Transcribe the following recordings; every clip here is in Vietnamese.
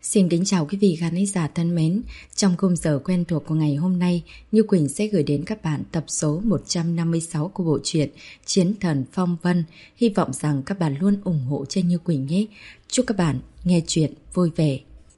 Xin kính chào quý vị khán giả thân mến. Trong khung giờ quen thuộc của ngày hôm nay, Như Quỳnh sẽ gửi đến các bạn tập số 156 của bộ truyện Chiến Thần Phong Vân. Hy vọng rằng các bạn luôn ủng hộ cho Như Quỳnh nhé. Chúc các bạn nghe chuyện vui vẻ.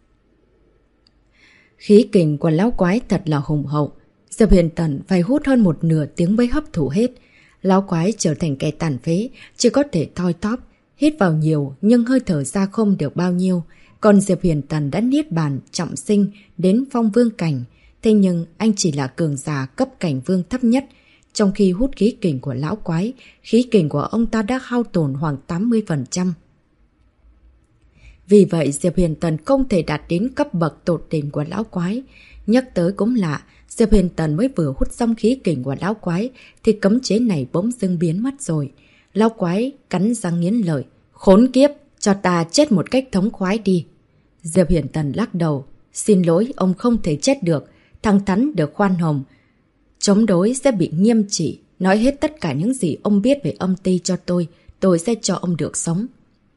Khí kình của lão quái thật là hùng hậu. Diệp Huyền Tần phải hút hơn một nửa tiếng mới hấp thụ hết. Lão quái trở thành kẻ tàn phế, chỉ có thể thoi tóp, hít vào nhiều nhưng hơi thở ra không được bao nhiêu. Còn Diệp Huyền Tần đã niết bàn trọng sinh đến phong vương cảnh. Thế nhưng anh chỉ là cường giả cấp cảnh vương thấp nhất. Trong khi hút khí kình của lão quái, khí kình của ông ta đã hao tổn khoảng 80%. Vì vậy Diệp Huyền Tần không thể đạt đến cấp bậc tột đỉnh của lão quái. Nhắc tới cũng lạ, Diệp Huyền Tần mới vừa hút xong khí kình của lão quái thì cấm chế này bỗng dưng biến mất rồi. Lão quái cắn răng nghiến lợi. Khốn kiếp, cho ta chết một cách thống khoái đi. Diệp Huyền Tần lắc đầu. Xin lỗi, ông không thể chết được. Thằng Thắn được khoan hồng. Chống đối sẽ bị nghiêm trị. Nói hết tất cả những gì ông biết về âm ty cho tôi sẽ cho ông được sống.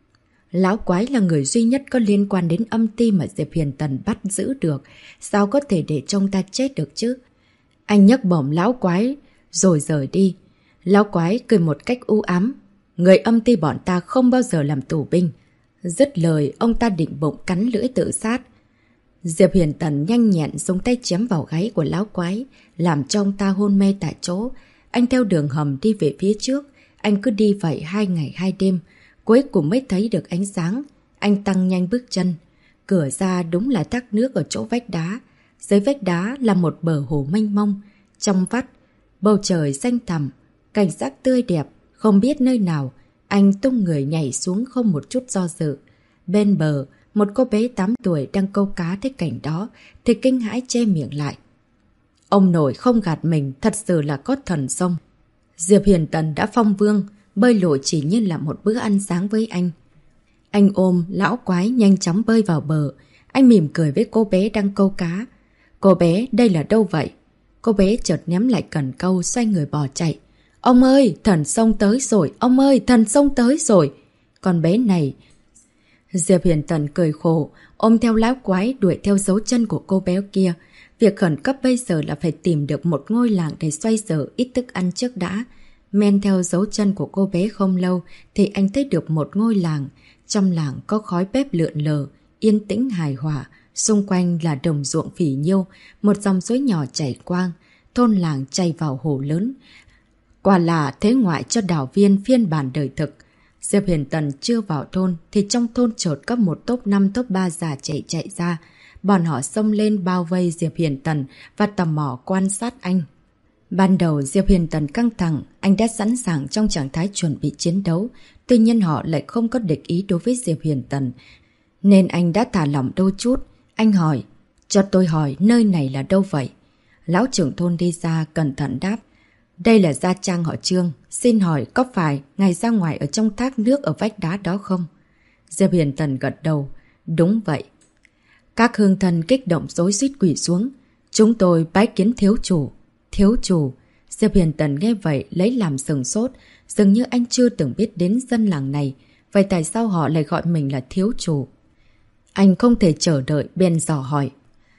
Lão quái là người duy nhất có liên quan đến âm ty mà Diệp Huyền Tần bắt giữ được. Sao có thể để trông ta chết được chứ? Anh nhấc bổng lão quái rồi rời đi. Lão quái cười một cách u ám. Người âm ty bọn ta không bao giờ làm tù binh. Dứt lời, ông ta định bụng cắn lưỡi tự sát. Diệp Huyền Tần nhanh nhẹn dùng tay chém vào gáy của lão quái, làm cho ông ta hôn mê tại chỗ. Anh theo đường hầm đi về phía trước. Anh cứ đi vậy 2 ngày 2 đêm. Cuối cùng mới thấy được ánh sáng. Anh tăng nhanh bước chân. Cửa ra đúng là thác nước ở chỗ vách đá. Dưới vách đá là một bờ hồ mênh mông. Trong vắt, bầu trời xanh thẳm, cảnh sắc tươi đẹp, không biết nơi nào. Anh tung người nhảy xuống không một chút do dự. Bên bờ, một cô bé 8 tuổi đang câu cá thấy cảnh đó thì kinh hãi che miệng lại. Ông nội không gạt mình, thật sự là có thần sông. Diệp Huyền Tần đã phong vương, bơi lội chỉ như là một bữa ăn sáng với anh. Anh ôm lão quái nhanh chóng bơi vào bờ. Anh mỉm cười với cô bé đang câu cá. Cô bé, đây là đâu vậy? Cô bé chợt ném lại cần câu, xoay người bỏ chạy. Ông ơi, thần sông tới rồi, ông ơi, thần sông tới rồi. Con bé này... Diệp Huyền Tần cười khổ, ôm theo lão quái đuổi theo dấu chân của cô bé kia. Việc khẩn cấp bây giờ là phải tìm được một ngôi làng để xoay sở ít thức ăn trước đã. Men theo dấu chân của cô bé không lâu thì anh thấy được một ngôi làng. Trong làng có khói bếp lượn lờ, yên tĩnh hài hòa. Xung quanh là đồng ruộng phỉ nhiêu, một dòng suối nhỏ chảy quang. Thôn làng chảy vào hồ lớn. Quả là thế ngoại cho đảo viên phiên bản đời thực. Diệp Huyền Tần chưa vào thôn thì trong thôn chợt có một top 5 top 3 già chạy ra. Bọn họ xông lên bao vây Diệp Huyền Tần và tò mò quan sát anh. Ban đầu Diệp Huyền Tần căng thẳng, anh đã sẵn sàng trong trạng thái chuẩn bị chiến đấu. Tuy nhiên họ lại không có địch ý đối với Diệp Huyền Tần. Nên anh đã thả lỏng đôi chút. Anh hỏi, cho tôi hỏi nơi này là đâu vậy? Lão trưởng thôn đi ra cẩn thận đáp. Đây là gia trang họ Trương. Xin hỏi có phải ngài ra ngoài ở trong thác nước ở vách đá đó không? Diệp Huyền Tần gật đầu. Đúng vậy. Các hương thân kích động rối rít quỳ xuống. Chúng tôi bái kiến thiếu chủ. Thiếu chủ. Diệp Huyền Tần nghe vậy lấy làm sừng sốt. Dường như anh chưa từng biết đến dân làng này. Vậy tại sao họ lại gọi mình là thiếu chủ? Anh không thể chờ đợi bèn dò hỏi.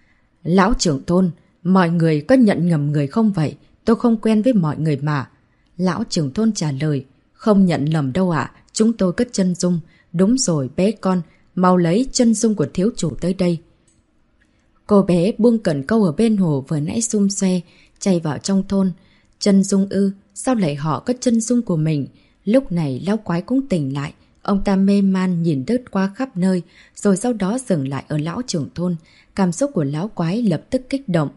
Lão trưởng thôn, mọi người có nhận nhầm người không vậy? Tôi không quen với mọi người mà. Lão trưởng thôn trả lời. Không nhận lầm đâu ạ. Chúng tôi cất chân dung. Đúng rồi bé con. Mau lấy chân dung của thiếu chủ tới đây. Cô bé buông cần câu ở bên hồ vừa nãy xum xoe. Chạy vào trong thôn. Chân dung ư. Sao lại họ có chân dung của mình? Lúc này lão quái cũng tỉnh lại. Ông ta mê man nhìn đứt qua khắp nơi. Rồi sau đó dừng lại ở lão trưởng thôn. Cảm xúc của lão quái lập tức kích động.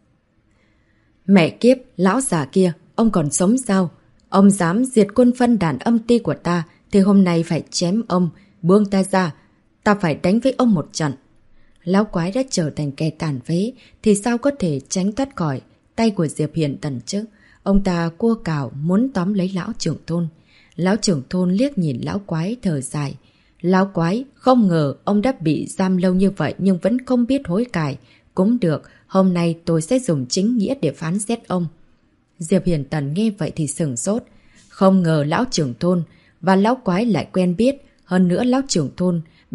Mẹ kiếp, lão già kia, ông còn sống sao? Ông dám diệt quân phân đàn âm ty của ta, thì hôm nay phải chém ông, buông ta ra. Ta phải đánh với ông một trận. Lão quái đã trở thành kẻ tàn phế, thì sao có thể tránh thoát khỏi tay của Diệp Huyền Tần chứ? Ông ta cua cào muốn tóm lấy lão trưởng thôn. Lão trưởng thôn liếc nhìn lão quái thở dài. Lão quái, không ngờ ông đã bị giam lâu như vậy nhưng vẫn không biết hối cải. Cũng được, hôm nay tôi sẽ dùng chính nghĩa để phán xét ông. Diệp Huyền Tần nghe vậy thì sửng sốt. Không ngờ lão trưởng thôn và lão quái lại quen biết. Hơn nữa lão trưởng thôn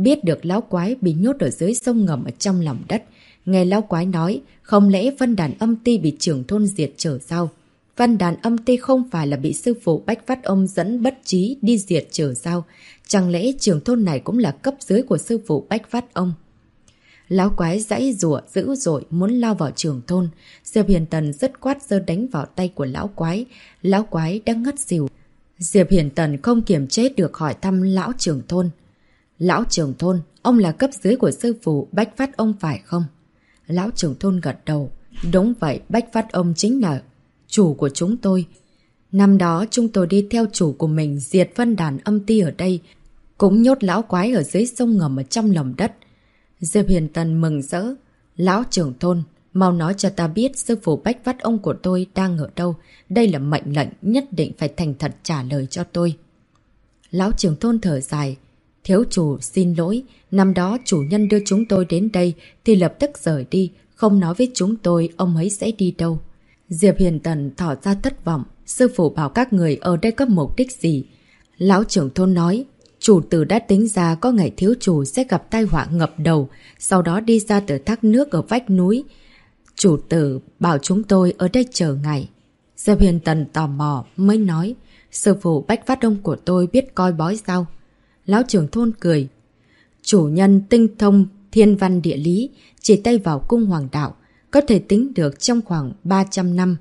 biết được lão quái bị nhốt ở dưới sông ngầm ở trong lòng đất. Nghe lão quái nói, không lẽ Vân Đàn Âm Ti bị trưởng thôn diệt trở sao? Vân Đàn Âm Ti không phải là bị sư phụ Bách Phát Ông dẫn bất trí đi diệt trở sao? Chẳng lẽ trưởng thôn này cũng là cấp dưới của sư phụ Bách Phát Ông? Lão quái giãy giụa dữ dội muốn lao vào trưởng thôn. Diệp Hiền Tần dứt khoát giơ đánh vào tay của lão quái. Lão quái đang ngất xỉu. Diệp Hiền Tần không kiềm chế được hỏi thăm lão trưởng thôn. Lão trưởng thôn, ông là cấp dưới của sư phụ Bách Phát Ông phải không? Lão trưởng thôn gật đầu. Đúng vậy, Bách Phát Ông chính là chủ của chúng tôi. Năm đó chúng tôi đi theo chủ của mình diệt Vân Đàn Âm Ti ở đây, cũng nhốt lão quái ở dưới sông ngầm ở trong lòng đất. Diệp Hiền Tần mừng rỡ. Lão trưởng thôn, mau nói cho ta biết sư phụ Bách Phát Ông của tôi đang ở đâu. Đây là mệnh lệnh, nhất định phải thành thật trả lời cho tôi. Lão trưởng thôn thở dài. Thiếu chủ xin lỗi, năm đó chủ nhân đưa chúng tôi đến đây thì lập tức rời đi, không nói với chúng tôi ông ấy sẽ đi đâu. Diệp Hiền Tần tỏ ra thất vọng. Sư phụ bảo các người ở đây có mục đích gì? Lão trưởng thôn nói, chủ tử đã tính ra có ngày thiếu chủ sẽ gặp tai họa ngập đầu, sau đó đi ra từ thác nước ở vách núi. Chủ tử bảo chúng tôi ở đây chờ ngày. Diệp Hiền Tần tò mò mới nói, sư phụ Bách Phát Ông của tôi biết coi bói sao? Lão trưởng thôn cười. Chủ nhân tinh thông thiên văn địa lý, chỉ tay vào cung hoàng đạo, có thể tính được trong khoảng 300 năm.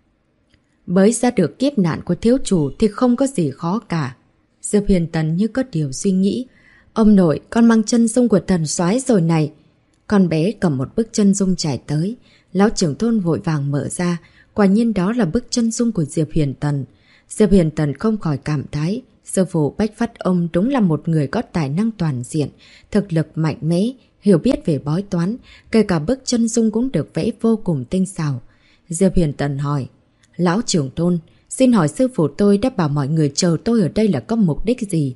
Bới ra được kiếp nạn của thiếu chủ thì không có gì khó cả. Diệp Hiền Tần như có điều suy nghĩ. Ông nội, con mang chân dung của thần soái rồi này. Con bé cầm một bức chân dung trải tới. Lão trưởng thôn vội vàng mở ra. Quả nhiên đó là bức chân dung của Diệp Hiền Tần. Diệp Hiền Tần không khỏi cảm thấy sư phụ Bách Phát Ông đúng là một người có tài năng toàn diện, thực lực mạnh mẽ, hiểu biết về bói toán, kể cả bức chân dung cũng được vẽ vô cùng tinh xảo. Diệp Hiền Tần hỏi, lão trưởng thôn, xin hỏi sư phụ tôi đã bảo mọi người chờ tôi ở đây là có mục đích gì?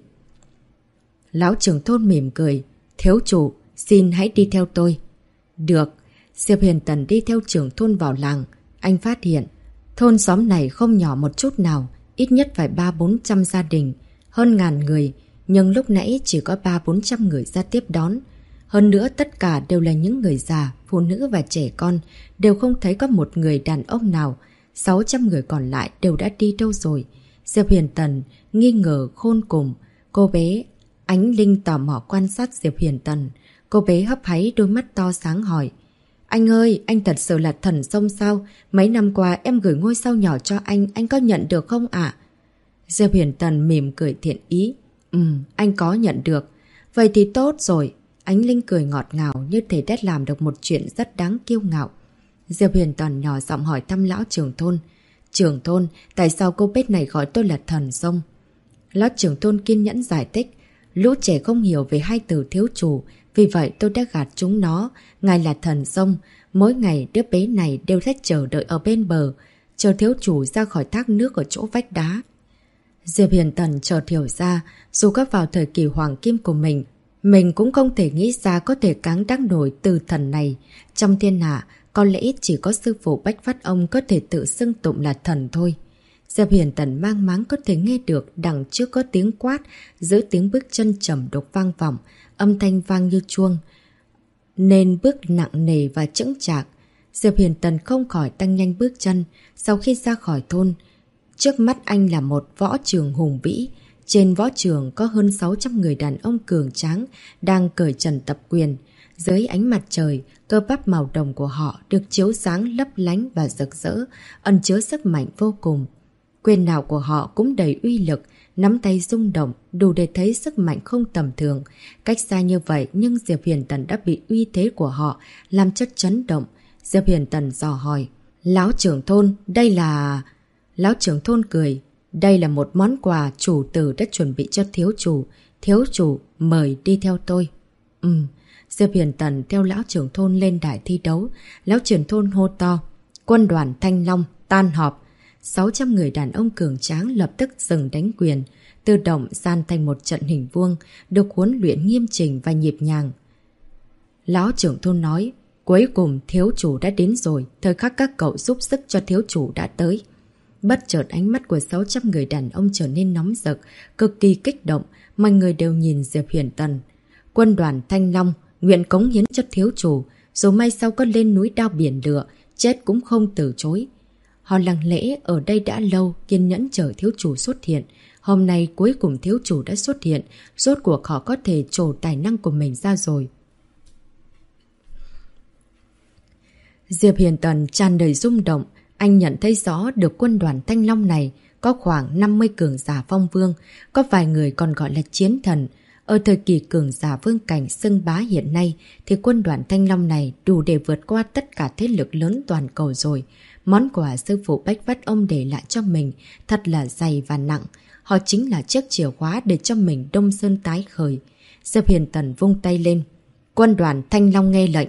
Lão trưởng thôn mỉm cười, thiếu chủ, xin hãy đi theo tôi. Được. Diệp Hiền Tần đi theo trưởng thôn vào làng. Anh phát hiện, thôn xóm này không nhỏ một chút nào, ít nhất phải 300-400 gia đình, hơn ngàn người, nhưng lúc nãy chỉ có 300-400 người ra tiếp đón. Hơn nữa tất cả đều là những người già, phụ nữ và trẻ con, đều không thấy có một người đàn ông nào. 600 người còn lại đều đã đi đâu rồi? Diệp Hiền Tần nghi ngờ khôn cùng. Cô bé Ánh Linh tò mò quan sát Diệp Hiền Tần. Cô bé hấp háy đôi mắt to sáng hỏi, anh ơi, anh thật sự là thần sông sao? Mấy năm qua em gửi ngôi sao nhỏ cho anh có nhận được không ạ? Diệp Hiền Tần mỉm cười thiện ý. Anh có nhận được. Vậy thì tốt rồi. Ánh Linh cười ngọt ngào như thể đã làm được một chuyện rất đáng kiêu ngạo. Diệp Hiền Tần nhỏ giọng hỏi thăm lão trưởng thôn. Trưởng thôn, tại sao cô bé này gọi tôi là thần sông? Lão trưởng thôn kiên nhẫn giải thích. Lũ trẻ không hiểu về hai từ thiếu chủ, vì vậy tôi đã gạt chúng nó. Ngài là thần sông, mỗi ngày đứa bé này đều thích chờ đợi ở bên bờ, chờ thiếu chủ ra khỏi thác nước ở chỗ vách đá. Diệp Hiền Tần chợt hiểu ra, dù có vào thời kỳ hoàng kim của mình cũng không thể nghĩ ra có thể cáng đắc nổi từ thần này. Trong thiên hạ, có lẽ chỉ có sư phụ Bách Phát Ông có thể tự xưng tụng là thần thôi. Diệp Hiền Tần mang máng có thể nghe được đằng trước có tiếng quát, giữa tiếng bước chân trầm đục vang vọng, âm thanh vang như chuông, nên bước nặng nề và chững chạc. Diệp Hiền Tần không khỏi tăng nhanh bước chân. Sau khi ra khỏi thôn, trước mắt anh là một võ trường hùng vĩ. Trên võ trường có hơn 600 người đàn ông cường tráng đang cởi trần tập quyền. Dưới ánh mặt trời, cơ bắp màu đồng của họ được chiếu sáng lấp lánh và rực rỡ, ẩn chứa sức mạnh vô cùng. Quyền nào của họ cũng đầy uy lực, nắm tay rung động, đủ để thấy sức mạnh không tầm thường. Cách xa như vậy nhưng Diệp Hiền Tần đã bị uy thế của họ làm chất chấn động. Diệp Hiền Tần dò hỏi, lão trưởng thôn, đây là... Lão trưởng thôn cười, đây là một món quà chủ tử đã chuẩn bị cho thiếu chủ. Thiếu chủ, mời đi theo tôi. Diệp Hiền Tần theo lão trưởng thôn lên đài thi đấu. Lão trưởng thôn hô to, quân đoàn Thanh Long, tan họp. 600 người đàn ông cường tráng lập tức dừng đánh quyền, tự động san thành một trận hình vuông, được huấn luyện nghiêm chỉnh và nhịp nhàng. Lão trưởng thôn nói, cuối cùng thiếu chủ đã đến rồi, thời khắc các cậu giúp sức cho thiếu chủ đã tới. Bất chợt ánh mắt của 600 người đàn ông trở nên nóng rực, cực kỳ kích động, mọi người đều nhìn Diệp Hiền Tần. Quân đoàn Thanh Long nguyện cống hiến cho thiếu chủ, dù may sau có lên núi đao biển lửa, chết cũng không từ chối. Họ lặng lẽ ở đây đã lâu, kiên nhẫn chờ thiếu chủ xuất hiện. Hôm nay cuối cùng thiếu chủ đã xuất hiện, rốt cuộc họ có thể trổ tài năng của mình ra rồi. Diệp Hiền Tần tràn đầy rung động, anh nhận thấy rõ được quân đoàn Thanh Long này có khoảng 50 cường giả phong vương, có vài người còn gọi là chiến thần. Ở thời kỳ cường giả vương cảnh xưng bá hiện nay thì quân đoàn Thanh Long này đủ để vượt qua tất cả thế lực lớn toàn cầu rồi. Món quà sư phụ Bách Vất ông để lại cho mình thật là dày và nặng. Họ chính là chiếc chìa khóa để cho mình Đông Sơn tái khởi. Diệp Hiền Tần vung tay lên. Quân đoàn Thanh Long nghe lệnh.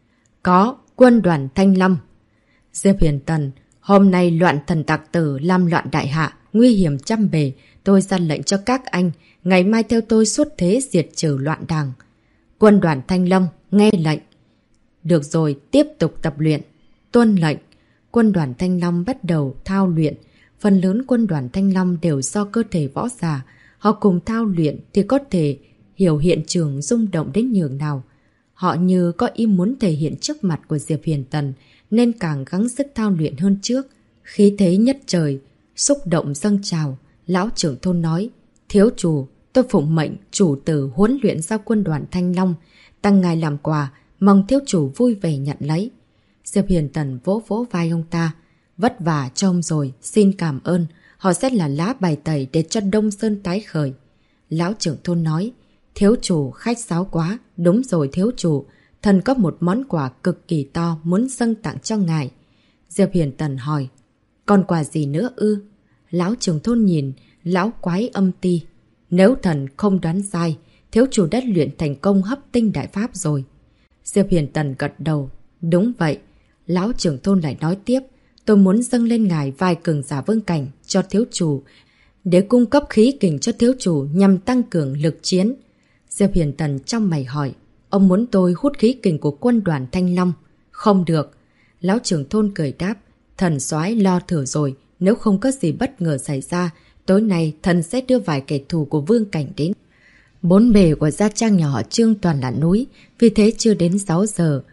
Có, quân đoàn Thanh Long. Diệp Hiền Tần, hôm nay loạn thần tặc tử làm loạn đại hạ, nguy hiểm trăm bề. Tôi ra lệnh cho các anh, ngày mai theo tôi xuất thế diệt trừ loạn đảng. Quân đoàn Thanh Long, nghe lệnh. Được rồi, tiếp tục tập luyện. Tuân lệnh. Quân đoàn Thanh Long bắt đầu thao luyện. Phần lớn quân đoàn Thanh Long đều do cơ thể võ giả. Họ cùng thao luyện thì có thể hiểu hiện trường rung động đến nhường nào. Họ như có ý muốn thể hiện trước mặt của Diệp Hiền Tần, nên càng gắng sức thao luyện hơn trước. Khí thế nhất trời, xúc động dâng trào. Lão trưởng thôn nói, thiếu chủ, tôi phụng mệnh chủ tử huấn luyện ra quân đoàn Thanh Long. Tăng ngài làm quà, mong thiếu chủ vui vẻ nhận lấy. Diệp Hiền Tần vỗ vỗ vai ông ta. Vất vả cho ông rồi, xin cảm ơn. Họ sẽ là lá bài tẩy để cho Đông Sơn tái khởi. Lão trưởng thôn nói, thiếu chủ khách sáo quá. Đúng rồi thiếu chủ, thần có một món quà cực kỳ to muốn dâng tặng cho ngài. Diệp Hiền Tần hỏi, còn quà gì nữa ư? Lão trưởng thôn nhìn, lão quái âm ti. Nếu thần không đoán sai, thiếu chủ đã luyện thành công hấp tinh đại pháp rồi. Diệp Hiền Tần gật đầu. Đúng vậy. Lão trưởng thôn lại nói tiếp, tôi muốn dâng lên ngài vài cường giả vương cảnh cho thiếu chủ, để cung cấp khí kình cho thiếu chủ nhằm tăng cường lực chiến. Diệp Hiền Tần trong mày hỏi, ông muốn tôi hút khí kình của quân đoàn Thanh Long? Không được. Lão trưởng thôn cười đáp, thần soái lo thử rồi, nếu không có gì bất ngờ xảy ra, tối nay thần sẽ đưa vài kẻ thù của vương cảnh đến. Bốn bề của gia trang nhà họ Trương toàn là núi, vì thế chưa đến 6 giờ.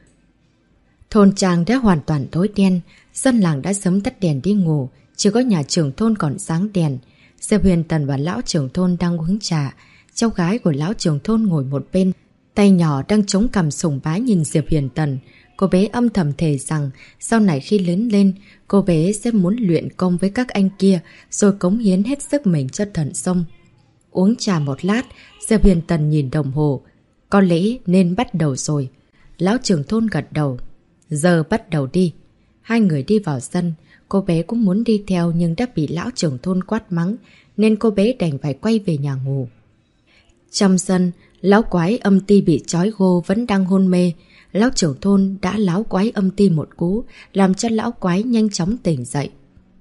Thôn trang đã hoàn toàn tối đen, dân làng đã sớm tắt đèn đi ngủ, chỉ có nhà trưởng thôn còn sáng đèn. Diệp Hiền Tần và lão trưởng thôn đang uống trà. Cháu gái của lão trưởng thôn ngồi một bên, tay nhỏ đang chống cằm sùng bái nhìn Diệp Hiền Tần. Cô bé âm thầm thề rằng sau này khi lớn lên, cô bé sẽ muốn luyện công với các anh kia rồi cống hiến hết sức mình cho thần sông. Uống trà một lát, Diệp Hiền Tần nhìn đồng hồ. Có lẽ nên bắt đầu rồi. Lão trưởng thôn gật đầu. Giờ bắt đầu đi. Hai người đi vào sân. Cô bé cũng muốn đi theo nhưng đã bị lão trưởng thôn quát mắng, nên cô bé đành phải quay về nhà ngủ. Trong sân, lão quái âm ti bị trói gô vẫn đang hôn mê. Lão trưởng thôn đã láo quái âm ti một cú, làm cho lão quái nhanh chóng tỉnh dậy.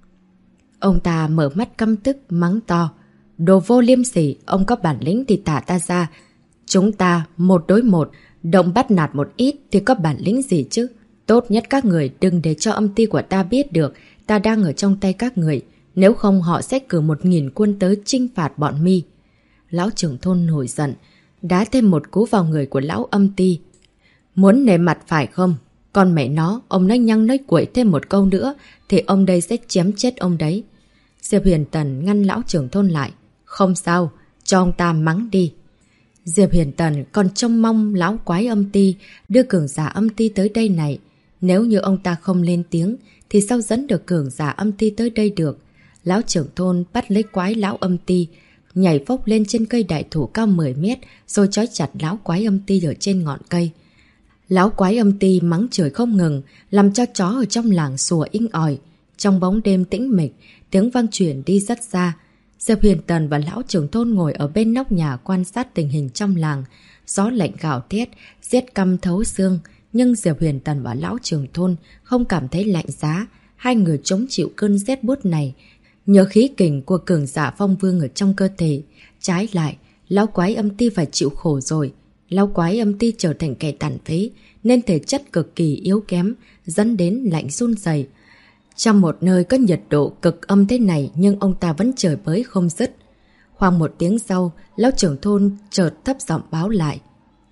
Ông ta mở mắt căm tức, mắng to. Đồ vô liêm sỉ, ông có bản lĩnh thì tả ta ra. Chúng ta một đối một, động bắt nạt một ít thì có bản lĩnh gì chứ? Tốt nhất các người đừng để cho âm ti của ta biết được ta đang ở trong tay các người. Nếu không họ sẽ cử 1000 quân tới chinh phạt bọn mi. Lão trưởng thôn nổi giận, đá thêm một cú vào người của lão âm ti. Muốn nề mặt phải không? Con mẹ nó, ông nói nhăng nói quậy thêm một câu nữa thì ông đây sẽ chém chết ông đấy. Diệp Hiền Tần ngăn lão trưởng thôn lại. Không sao, cho ông ta mắng đi. Diệp Hiền Tần còn trông mong lão quái âm ti đưa cường giả âm ti tới đây này. Nếu như ông ta không lên tiếng thì sao dẫn được cường giả âm ti tới đây được? Lão trưởng thôn bắt lấy quái lão âm ti, nhảy phốc lên trên cây đại thụ cao 10 mét rồi trói chặt lão quái âm ti ở trên ngọn cây. Lão quái âm ti mắng chửi không ngừng, làm cho chó ở trong làng sủa inh ỏi. Trong bóng đêm tĩnh mịch, tiếng vang chuyển đi rất xa. Diệp Hiền Tần và lão trưởng thôn ngồi ở bên nóc nhà quan sát tình hình trong làng. Gió lạnh gào thét, rét căm thấu xương. Nhưng Diệp Hiền Tần và lão trưởng thôn không cảm thấy lạnh giá. Hai người chống chịu cơn rét buốt này nhờ khí kình của cường giả phong vương ở trong cơ thể. Trái lại, lão quái âm ti phải chịu khổ rồi. Lão quái âm ti trở thành kẻ tàn phế nên thể chất cực kỳ yếu kém, dẫn đến lạnh run rẩy. Trong một nơi có nhiệt độ cực âm thế này nhưng ông ta vẫn chửi bới không dứt. Khoảng một tiếng sau, lão trưởng thôn chợt thấp giọng báo lại.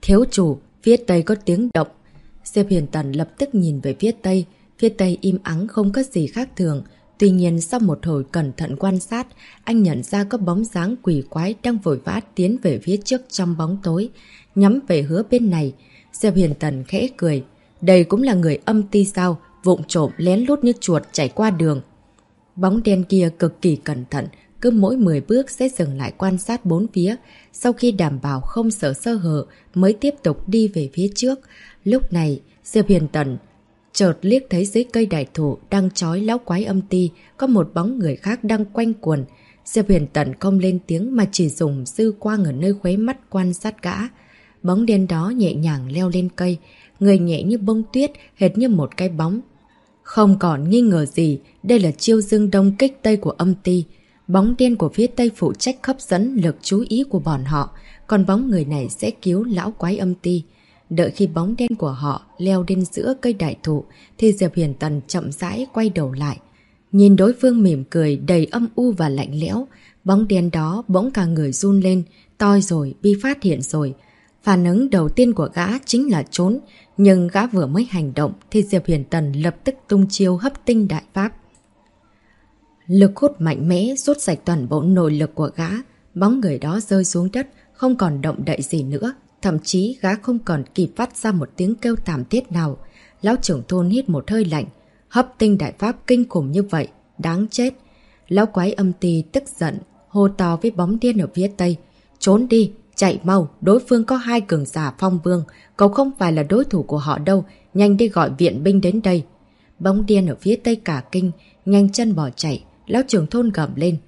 Thiếu chủ, phía tây có tiếng động. Diệp Huyền Tần lập tức nhìn về phía tây im ắng không có gì khác thường. Tuy nhiên sau một hồi cẩn thận quan sát, anh nhận ra có bóng dáng quỷ quái đang vội vã tiến về phía trước trong bóng tối, nhắm về hướng bên này. Diệp Huyền Tần khẽ cười. Đây cũng là người âm ti sao, vụng trộm lén lút như chuột chạy qua đường. Bóng đen kia cực kỳ cẩn thận, cứ mỗi 10 bước sẽ dừng lại quan sát bốn phía. Sau khi đảm bảo không sợ sơ hở mới tiếp tục đi về phía trước. Lúc này, Diệp Huyền Tần chợt liếc thấy dưới cây đại thụ đang trói lão quái âm ti, có một bóng người khác đang quanh quần. Diệp Huyền Tần không lên tiếng mà chỉ dùng dư quang ở nơi khóe mắt quan sát gã. Bóng đen đó nhẹ nhàng leo lên cây, người nhẹ như bông tuyết, hệt như một cái bóng. Không còn nghi ngờ gì, đây là chiêu dương đông kích tây của âm ti. Bóng đen của phía tây phụ trách hấp dẫn lực chú ý của bọn họ, còn bóng người này sẽ cứu lão quái âm ti. Đợi khi bóng đen của họ leo đến giữa cây đại thụ, thì Diệp Huyền Tần chậm rãi quay đầu lại. Nhìn đối phương mỉm cười đầy âm u và lạnh lẽo, bóng đen đó bỗng cả người run lên, toi rồi, bị phát hiện rồi. Phản ứng đầu tiên của gã chính là trốn, nhưng gã vừa mới hành động thì Diệp Huyền Tần lập tức tung chiêu hấp tinh đại pháp. Lực hút mạnh mẽ rút sạch toàn bộ nội lực của gã, bóng người đó rơi xuống đất, không còn động đậy gì nữa. Thậm chí gã không còn kịp phát ra một tiếng kêu thảm thiết nào. Lão trưởng thôn hít một hơi lạnh. Hấp tinh đại pháp kinh khủng như vậy, đáng chết. Lão quái âm ti tức giận, hô to với bóng đen ở phía tây. Trốn đi, chạy mau, đối phương có 2 cường giả phong vương. Cậu không phải là đối thủ của họ đâu, nhanh đi gọi viện binh đến đây. Bóng đen ở phía tây cả kinh, nhanh chân bỏ chạy. Lão trưởng thôn gầm lên.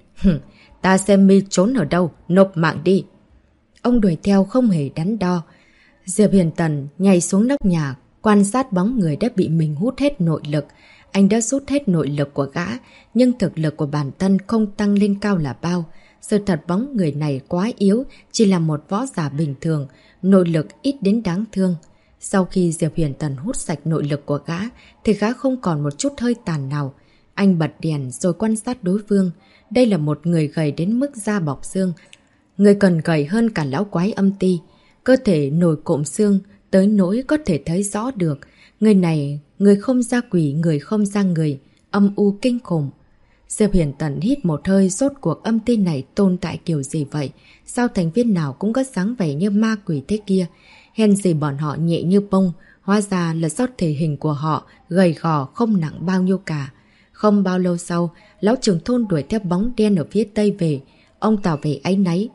Ta xem mi trốn ở đâu, nộp mạng đi. Ông đuổi theo không hề đắn đo. Diệp Huyền Tần nhảy xuống nóc nhà, quan sát bóng người đã bị mình hút hết nội lực. Anh đã rút hết nội lực của gã, nhưng thực lực của bản thân không tăng lên cao là bao. Sự thật bóng người này quá yếu, chỉ là một võ giả bình thường, nội lực ít đến đáng thương. Sau khi Diệp Huyền Tần hút sạch nội lực của gã, thì gã không còn một chút hơi tàn nào. Anh bật đèn rồi quan sát đối phương. Đây là một người gầy đến mức da bọc xương. Người còn gầy hơn cả lão quái âm ti. Cơ thể nổi cộm xương, tới nỗi có thể thấy rõ được. Người này, người không ra quỷ, người không ra người, âm u kinh khủng. Diệp Huyền Tần hít một hơi, rốt cuộc âm ti này tồn tại kiểu gì vậy? Sao thành viên nào cũng có dáng vẻ như ma quỷ thế kia? Hèn gì bọn họ nhẹ như bông, hóa ra là do thể hình của họ gầy gò không nặng bao nhiêu cả. Không bao lâu sau, lão trưởng thôn đuổi theo bóng đen ở phía tây về. Ông tỏ vẻ áy náy.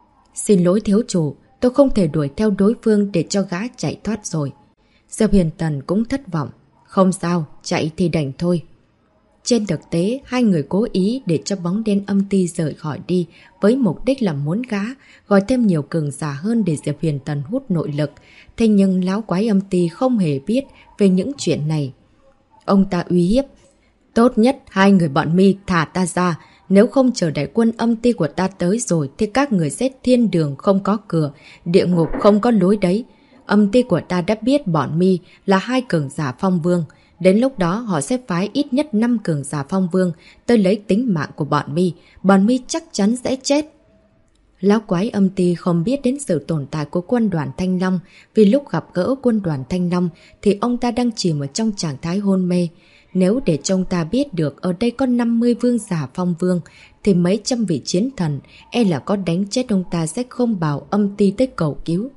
Xin lỗi thiếu chủ, tôi không thể đuổi theo đối phương để cho gã chạy thoát rồi. Diệp Huyền Tần cũng thất vọng. Không sao, chạy thì đành thôi. Trên thực tế, hai người cố ý để cho bóng đen âm ti rời khỏi đi với mục đích là muốn gã gọi thêm nhiều cường giả hơn để Diệp Huyền Tần hút nội lực. Thế nhưng lão quái âm ti không hề biết về những chuyện này. Ông ta uy hiếp. Tốt nhất hai người bọn mi thả ta ra. Nếu không chờ đại quân âm ti của ta tới rồi thì các người sẽ thiên đường không có cửa, địa ngục không có lối đấy. Âm ti của ta đã biết bọn mi là 2 cường giả phong vương. Đến lúc đó họ sẽ phái ít nhất 5 cường giả phong vương tới lấy tính mạng của bọn mi chắc chắn sẽ chết. Lão quái âm ti không biết đến sự tồn tại của quân đoàn Thanh Long, vì lúc gặp gỡ quân đoàn Thanh Long thì ông ta đang chìm ở trong trạng thái hôn mê. Nếu để cho ông ta biết được ở đây có 50 vương giả phong vương thì mấy trăm vị chiến thần e là có đánh chết ông ta sẽ không bảo âm ti tới cầu cứu.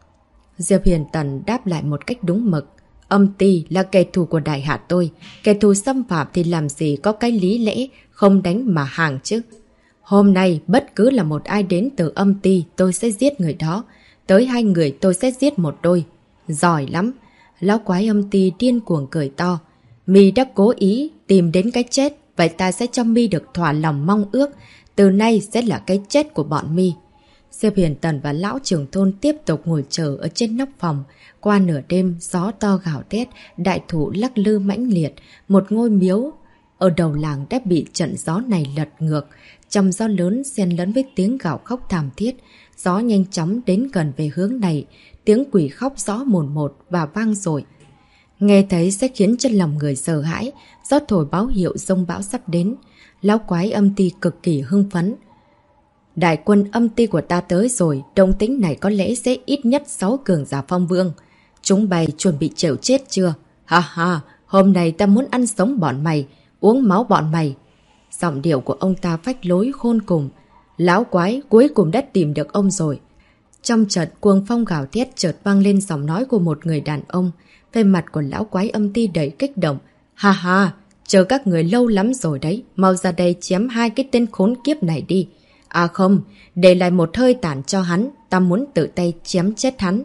Diệp Huyền Tần đáp lại một cách đúng mực. Âm ti là kẻ thù của đại hạ tôi. Kẻ thù xâm phạm thì làm gì có cái lý lẽ không đánh mà hàng chứ. Hôm nay bất cứ là một ai đến từ âm ti tôi sẽ giết người đó. Tới 2 người tôi sẽ giết một đôi. Giỏi lắm. Lão quái âm ti điên cuồng cười to. Mi đã cố ý tìm đến cái chết. Vậy ta sẽ cho Mi được thỏa lòng mong ước. Từ nay sẽ là cái chết của bọn Mi. Diệp Huyền Tần và lão trưởng thôn tiếp tục ngồi chờ ở trên nóc phòng. Qua nửa đêm, gió to gào thét, đại thụ lắc lư mãnh liệt. Một ngôi miếu ở đầu làng đã bị trận gió này lật ngược. Trong gió lớn xen lẫn với tiếng gào khóc thảm thiết. Gió nhanh chóng đến gần về hướng này. Tiếng quỷ khóc rõ mồn một và vang dội. Nghe thấy sẽ khiến cho lòng người sợ hãi. Gió thổi báo hiệu giông bão sắp đến. Lão quái âm ti cực kỳ hưng phấn. Đại quân âm ti của ta tới rồi, động tĩnh này có lẽ sẽ ít nhất 6 cường giả phong vương. Chúng bay chuẩn bị chịu chết chưa? Ha ha, hôm nay ta muốn ăn sống bọn mày, uống máu bọn mày. Giọng điệu của ông ta phách lối khôn cùng. Lão quái cuối cùng đã tìm được ông rồi. Trong trận cuồng phong gào thét chợt vang lên giọng nói của một người đàn ông. Về mặt của lão quái âm ti đầy kích động. Ha ha, chờ các người lâu lắm rồi đấy, mau ra đây chém hai cái tên khốn kiếp này đi. À không, để lại một hơi tàn cho hắn, ta muốn tự tay chém chết hắn.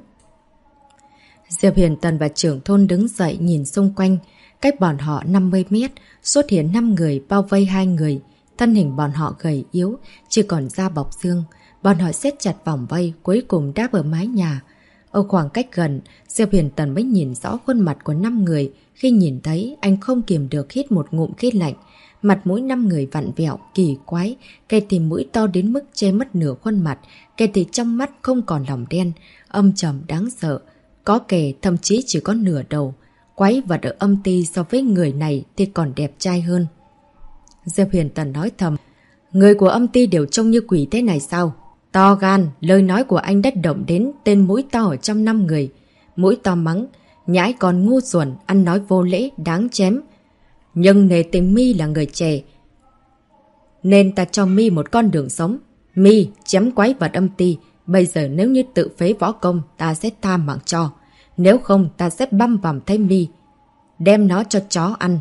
Diệp Huyền Tần và trưởng thôn đứng dậy nhìn xung quanh. Cách bọn họ 50 mét, xuất hiện 5 người bao vây 2 người. Thân hình bọn họ gầy yếu, chỉ còn da bọc xương. Bọn họ siết chặt vòng vây, cuối cùng đáp ở mái nhà. Ở khoảng cách gần, Diệp Huyền Tần mới nhìn rõ khuôn mặt của 5 người. Khi nhìn thấy, anh không kiềm được hít một ngụm khí lạnh. Mặt mũi 5 người vặn vẹo, kỳ quái. Kẻ thì mũi to đến mức che mất nửa khuôn mặt. Kẻ thì trong mắt không còn lòng đen, âm trầm đáng sợ. Có kẻ thậm chí chỉ có nửa đầu. Quái vật ở âm ti so với người này thì còn đẹp trai hơn. Diệp Huyền Tần nói thầm. Người của âm ti đều trông như quỷ thế này sao? To gan, lời nói của anh đã động đến tên mũi to ở trong 5 người. Mũi to mắng. Nhãi còn ngu xuẩn, ăn nói vô lễ, đáng chém. Nhưng nề tình Mi là người trẻ, nên ta cho Mi một con đường sống. Mi chém quái vật âm ti. Bây giờ nếu như tự phế võ công, ta sẽ tha mạng cho. Nếu không, ta sẽ băm vằm thấy Mi, đem nó cho chó ăn.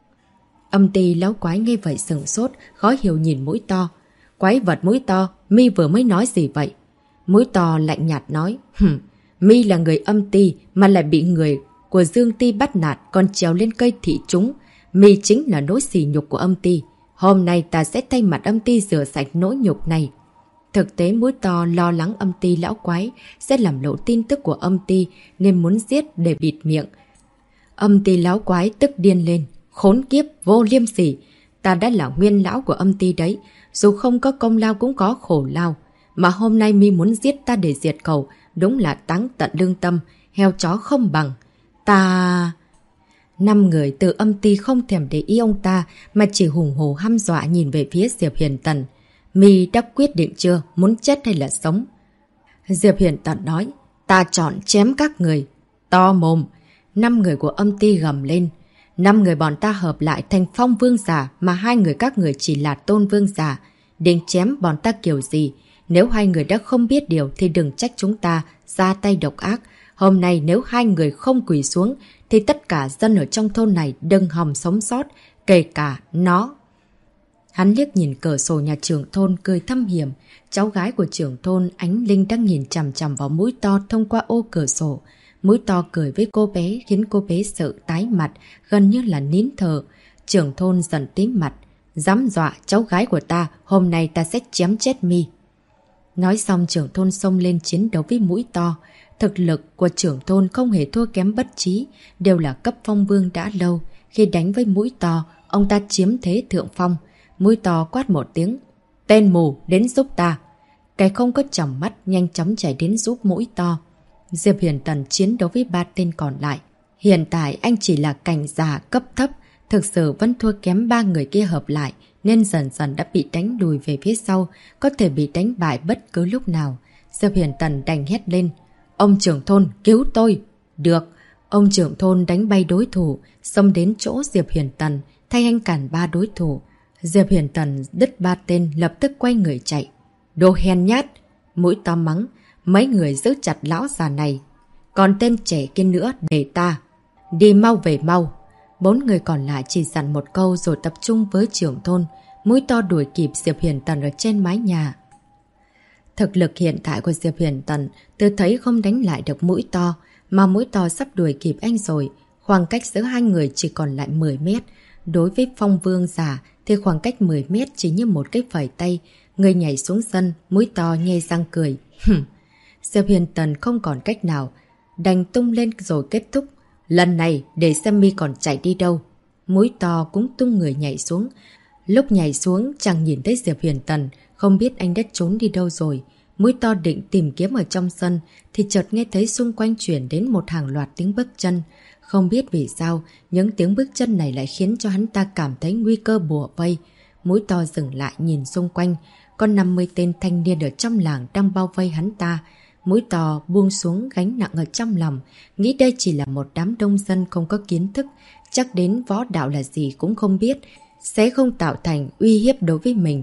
Âm ti lão quái nghe vậy sửng sốt, khó hiểu nhìn mũi to. Quái vật mũi to, Mi vừa mới nói gì vậy? Mũi to lạnh nhạt nói. Mi là người âm ti mà lại bị người của Dương Ti bắt nạt, còn trèo lên cây thị chúng. Mi chính là nỗi sỉ nhục của âm ti. Hôm nay ta sẽ thay mặt âm ti rửa sạch nỗi nhục này. Thực tế mũi to lo lắng âm ti lão quái sẽ làm lộ tin tức của âm ti nên muốn giết để bịt miệng. Âm ti lão quái tức điên lên. Khốn kiếp, vô liêm sỉ. Ta đã là nguyên lão của âm ti đấy. Dù không có công lao cũng có khổ lao. Mà hôm nay Mi muốn giết ta để diệt khẩu, đúng là táng tận lương tâm, heo chó không bằng. Ta... 5 người từ âm ti không thèm để ý ông ta mà chỉ hùng hổ hăm dọa nhìn về phía Diệp Huyền Tần. Mi đã quyết định chưa, muốn chết hay là sống? Diệp Huyền Tần nói, ta chọn chém các người. To mồm. 5 người của âm ti gầm lên. 5 người bọn ta hợp lại thành Phong Vương giả mà 2 người các người chỉ là Tôn Vương giả. Định chém bọn ta kiểu gì? Nếu 2 người đã không biết điều thì đừng trách chúng ta ra tay độc ác. Hôm nay nếu 2 người không quỳ xuống thì tất cả dân ở trong thôn này đừng hòng sống sót, kể cả nó. Hắn liếc nhìn cửa sổ nhà trưởng thôn cười thâm hiểm. Cháu gái của trưởng thôn Ánh Linh đang nhìn chằm chằm vào mũi to thông qua ô cửa sổ. Mũi to cười với cô bé khiến cô bé sợ tái mặt, gần như là nín thở. Trưởng thôn dần tím mặt. Dám dọa cháu gái của ta, hôm nay ta sẽ chém chết Mi. Nói xong trưởng thôn xông lên chiến đấu với mũi to. Thực lực của trưởng thôn không hề thua kém Bất Chí, đều là cấp phong vương đã lâu. Khi đánh với mũi to, ông ta chiếm thế thượng phong. Mũi to quát một tiếng. Tên mù, đến giúp ta. Cái không có tròng mắt nhanh chóng chạy đến giúp mũi to. Diệp Huyền Tần chiến đấu với 3 tên còn lại. Hiện tại anh chỉ là cảnh giả cấp thấp, thực sự vẫn thua kém 3 người kia hợp lại, nên dần dần đã bị đánh lùi về phía sau, có thể bị đánh bại bất cứ lúc nào. Diệp Huyền Tần đành hét lên. Ông trưởng thôn, cứu tôi! Được! Ông trưởng thôn đánh bay đối thủ, xông đến chỗ Diệp Huyền Tần, thay anh cản 3 đối thủ. Diệp Huyền Tần đứt 3 tên, lập tức quay người chạy. Đồ hèn nhát! Mũi to mắng. Mấy người giữ chặt lão già này. Còn tên trẻ kia nữa để ta. Đi mau về mau. 4 người còn lại chỉ dặn một câu rồi tập trung với trưởng thôn. Mũi to đuổi kịp Diệp Huyền Tần ở trên mái nhà. Thực lực hiện tại của Diệp Huyền Tần tôi thấy không đánh lại được mũi to, mà mũi to sắp đuổi kịp anh rồi. Khoảng cách giữa 2 người chỉ còn lại 10 mét. Đối với Phong Vương giả thì khoảng cách 10 mét chỉ như một cái phẩy tay. Người nhảy xuống sân, mũi to nhe răng cười. Diệp Huyền Tần không còn cách nào, đành tung lên rồi kết thúc. Lần này để xem Mi còn chạy đi đâu. Mũi to cũng tung người nhảy xuống. Lúc nhảy xuống chẳng nhìn thấy Diệp Huyền Tần, không biết anh đã trốn đi đâu rồi. Mũi to định tìm kiếm ở trong sân thì chợt nghe thấy xung quanh chuyển đến một hàng loạt tiếng bước chân. Không biết vì sao, những tiếng bước chân này lại khiến cho hắn ta cảm thấy nguy cơ bủa vây. Mũi to dừng lại nhìn xung quanh, có 50 tên thanh niên ở trong làng đang bao vây hắn ta. Mũi To buông xuống gánh nặng ở trong lòng, nghĩ đây chỉ là một đám đông dân không có kiến thức, chắc đến võ đạo là gì cũng không biết, sẽ không tạo thành uy hiếp đối với mình.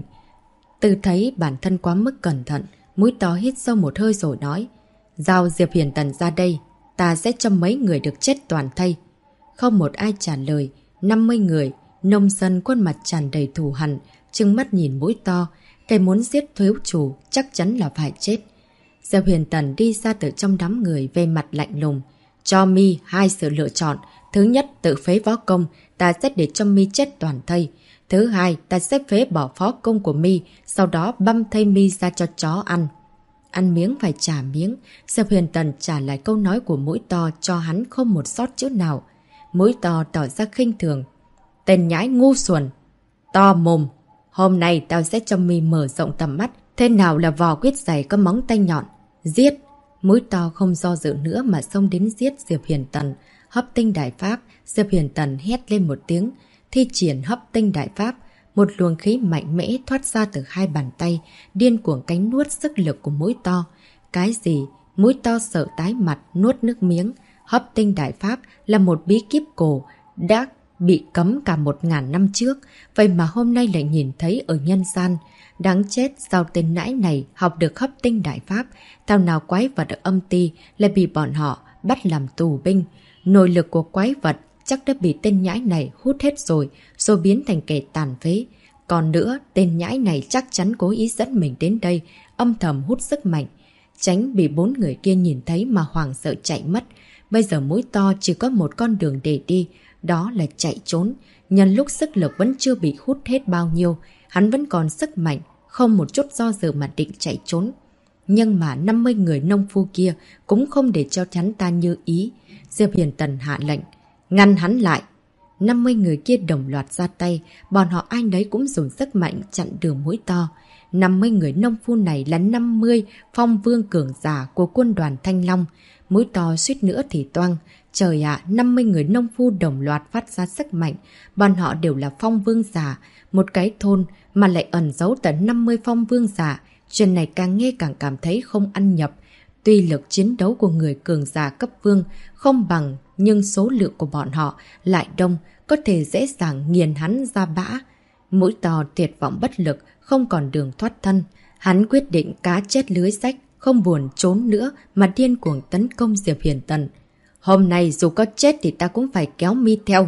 Tự thấy bản thân quá mức cẩn thận, Mũi To hít sâu một hơi rồi nói, giao Diệp Huyền Tần ra đây, ta sẽ cho mấy người được chết toàn thây. Không một ai trả lời, 50 người, nông dân khuôn mặt tràn đầy thù hằn, trừng mắt nhìn Mũi To, cái muốn giết thiếu chủ chắc chắn là phải chết. Diệp Huyền Tần đi ra từ trong đám người về mặt lạnh lùng, cho mi hai sự lựa chọn. Thứ nhất, tự phế võ công, ta sẽ để cho mi chết toàn thây. Thứ hai, ta sẽ phế bỏ phó công của mi, sau đó băm thây mi ra cho chó ăn. Ăn miếng phải trả miếng, Diệp Huyền Tần trả lại câu nói của Mũi To cho hắn không một sót chữ nào. Mũi To tỏ ra khinh thường. Tên nhãi ngu xuẩn, to mồm, hôm nay tao sẽ cho mi mở rộng tầm mắt, thế nào là vò quyết giày có móng tay nhọn. Giết! Mũi To không do dự nữa mà xông đến giết Diệp Huyền Tần. Hấp tinh đại pháp, Diệp Huyền Tần hét lên một tiếng, thi triển hấp tinh đại pháp. Một luồng khí mạnh mẽ thoát ra từ hai bàn tay, điên cuồng cánh nuốt sức lực của Mũi To. Cái gì? Mũi To sợ tái mặt, nuốt nước miếng. Hấp tinh đại pháp là một bí kíp cổ, đã bị cấm cả 1000 năm trước, vậy mà hôm nay lại nhìn thấy ở nhân gian. Đáng chết, sao tên nãi này học được hấp tinh đại pháp, thao nào quái vật ở âm ti lại bị bọn họ bắt làm tù binh. Nội lực của quái vật chắc đã bị tên nhãi này hút hết rồi biến thành kẻ tàn phế. Còn nữa, tên nhãi này chắc chắn cố ý dẫn mình đến đây, âm thầm hút sức mạnh, tránh bị 4 người kia nhìn thấy mà hoảng sợ chạy mất. Bây giờ Mũi To chỉ có một con đường để đi, đó là chạy trốn. Nhân lúc sức lực vẫn chưa bị hút hết bao nhiêu, hắn vẫn còn sức mạnh, không một chút do dự mà định chạy trốn. Nhưng mà 50 người nông phu kia cũng không để cho hắn ta như ý. Diệp Huyền Tần hạ lệnh, ngăn hắn lại. 50 người kia đồng loạt ra tay, bọn họ ai nấy cũng dùng sức mạnh chặn đường Mũi To. 50 người nông phu này là 50 phong vương cường giả của quân đoàn Thanh Long. Mũi To suýt nữa thì toang. Trời ạ, 50 người nông phu đồng loạt phát ra sức mạnh. Bọn họ đều là phong vương giả. Một cái thôn mà lại ẩn giấu tận 50 phong vương giả. Chuyện này càng nghe càng cảm thấy không ăn nhập. Tuy lực chiến đấu của người cường giả cấp vương không bằng, nhưng số lượng của bọn họ lại đông, có thể dễ dàng nghiền hắn ra bã. Mũi To tuyệt vọng bất lực, không còn đường thoát thân. Hắn quyết định cá chết lưới rách, không buồn trốn nữa mà điên cuồng tấn công Diệp Huyền Tần. Hôm nay dù có chết thì ta cũng phải kéo mi theo.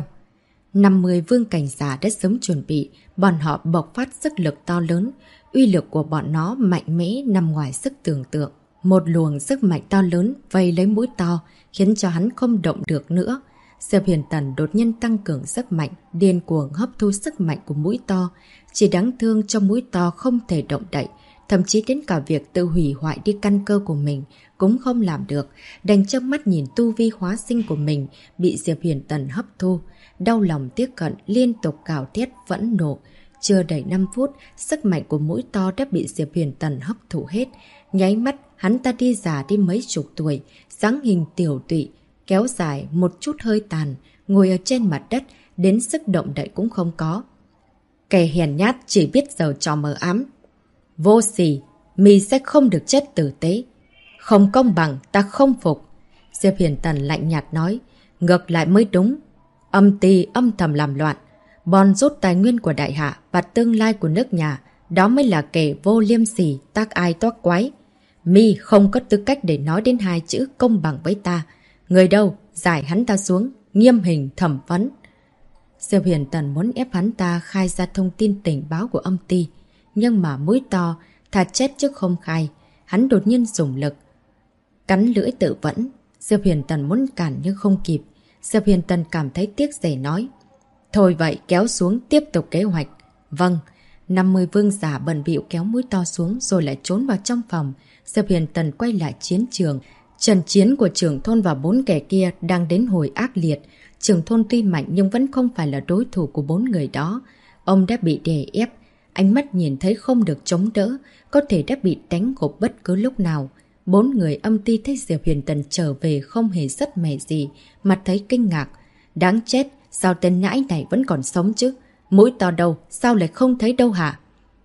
50 vương cảnh giả đã sớm chuẩn bị, bọn họ bộc phát sức lực to lớn. Uy lực của bọn nó mạnh mẽ nằm ngoài sức tưởng tượng. Một luồng sức mạnh to lớn vây lấy Mũi To, khiến cho hắn không động được nữa. Diệp Huyền Tần đột nhiên tăng cường sức mạnh, điên cuồng hấp thu sức mạnh của Mũi To. Chỉ đáng thương cho Mũi To không thể động đậy, thậm chí đến cả việc tự hủy hoại đi căn cơ của mình cũng không làm được, đành chớp mắt nhìn tu vi hóa sinh của mình bị Diệp Huyền Tần hấp thu. Đau lòng tiếc cận, liên tục gào thét vẫn nộ. Chưa đầy 5 phút, sức mạnh của Mũi To đã bị Diệp Huyền Tần hấp thụ hết. Nháy mắt, hắn ta đi già đi mấy chục tuổi, dáng hình tiểu tụy, kéo dài một chút hơi tàn, ngồi ở trên mặt đất, đến sức động đậy cũng không có. Kẻ hèn nhát chỉ biết giở trò mờ ám. Vô sỉ, mi sẽ không được chết tử tế. Không công bằng, ta không phục. Diệp Huyền Tần lạnh nhạt nói, ngược lại mới đúng. Âm ty âm thầm làm loạn, bòn rút tài nguyên của đại hạ và tương lai của nước nhà, đó mới là kẻ vô liêm sỉ, tác ai toác quái. Mi không có tư cách để nói đến 2 chữ công bằng với ta. Người đâu, giải hắn ta xuống, nghiêm hình thẩm vấn. Diệp Huyền Tần muốn ép hắn ta khai ra thông tin tình báo của âm ty, nhưng mà Mũi To thà chết chứ không khai. Hắn đột nhiên dùng lực, cắn lưỡi tự vẫn. Diệp Huyền Tần muốn cản nhưng không kịp. Diệp Huyền Tần cảm thấy tiếc rẻ nói, thôi vậy kéo xuống tiếp tục kế hoạch. Vâng. 50 vương giả bận bịu kéo Mũi To xuống rồi lại trốn vào trong phòng. Diệp Huyền Tần quay lại chiến trường. Trận chiến của trưởng thôn và 4 kẻ kia đang đến hồi ác liệt. Trưởng thôn tuy mạnh nhưng vẫn không phải là đối thủ của 4 người đó. Ông đã bị đè ép, ánh mắt nhìn thấy không được chống đỡ, có thể đã bị đánh gục bất cứ lúc nào. 4 người âm ty thấy Diệp Huyền Tần trở về không hề sứt mẻ gì, mặt thấy kinh ngạc. Đáng chết, sao tên nhãi này vẫn còn sống chứ? Mũi To đâu, sao lại không thấy đâu hả?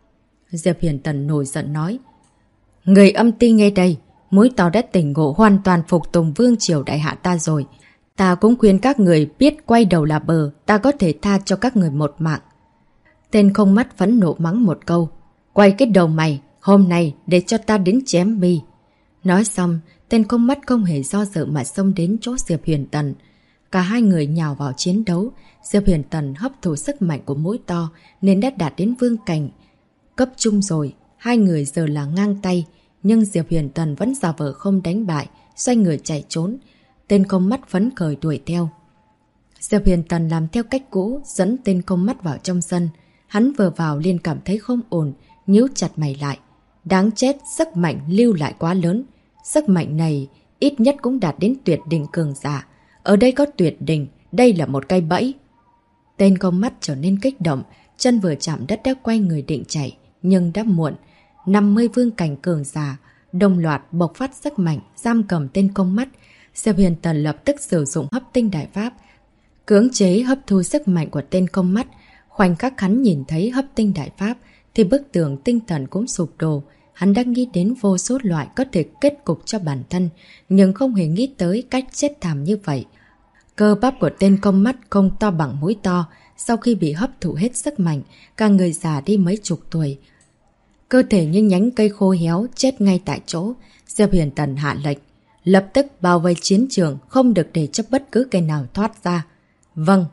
Diệp Huyền Tần nổi giận nói. Người âm ti nghe đây, mũi to đã tỉnh ngộ hoàn toàn phục tùng vương triều đại hạ ta rồi. Ta cũng khuyên các người biết quay đầu là bờ, ta có thể tha cho các người một mạng. Tên không mắt phẫn nộ mắng một câu. Quay cái đầu mày, hôm nay để cho ta đến chém mi. Nói xong, tên không mắt không hề do dự mà xông đến chỗ Diệp Huyền Tần. Cả hai người nhào vào chiến đấu. Diệp Huyền Tần hấp thụ sức mạnh của mũi to nên đã đạt đến vương cảnh cấp trung rồi. Hai người giờ là ngang tay. Nhưng Diệp Huyền Tần vẫn giả vờ không đánh bại, xoay người chạy trốn. Tên không mắt phấn khởi đuổi theo. Diệp Huyền Tần làm theo cách cũ, dẫn tên không mắt vào trong sân. Hắn vừa vào liền cảm thấy không ổn, nhíu chặt mày lại. Đáng chết, sức mạnh lưu lại quá lớn. Sức mạnh này ít nhất cũng đạt đến tuyệt đỉnh cường giả. Ở đây có tuyệt đỉnh, đây là một cây bẫy. Tên không mắt trở nên kích động, chân vừa chạm đất đã quay người định chạy, nhưng đã muộn. 50 vương cảnh cường giả, đồng loạt bộc phát sức mạnh, giam cầm tên công mắt. Diệp Huyền Tần lập tức sử dụng hấp tinh đại pháp, cưỡng chế hấp thu sức mạnh của tên công mắt. Khoảnh khắc hắn nhìn thấy hấp tinh đại pháp, thì bức tường tinh thần cũng sụp đổ. Hắn đang nghĩ đến vô số loại có thể kết cục cho bản thân, nhưng không hề nghĩ tới cách chết thảm như vậy. Cơ bắp của tên công mắt không to bằng mũi to, sau khi bị hấp thụ hết sức mạnh, cả người già đi mấy chục tuổi. Cơ thể như nhánh cây khô héo, chết ngay tại chỗ. Diệp Huyền Tần hạ lệnh, lập tức bao vây chiến trường, không được để cho bất cứ cây nào thoát ra. Vâng.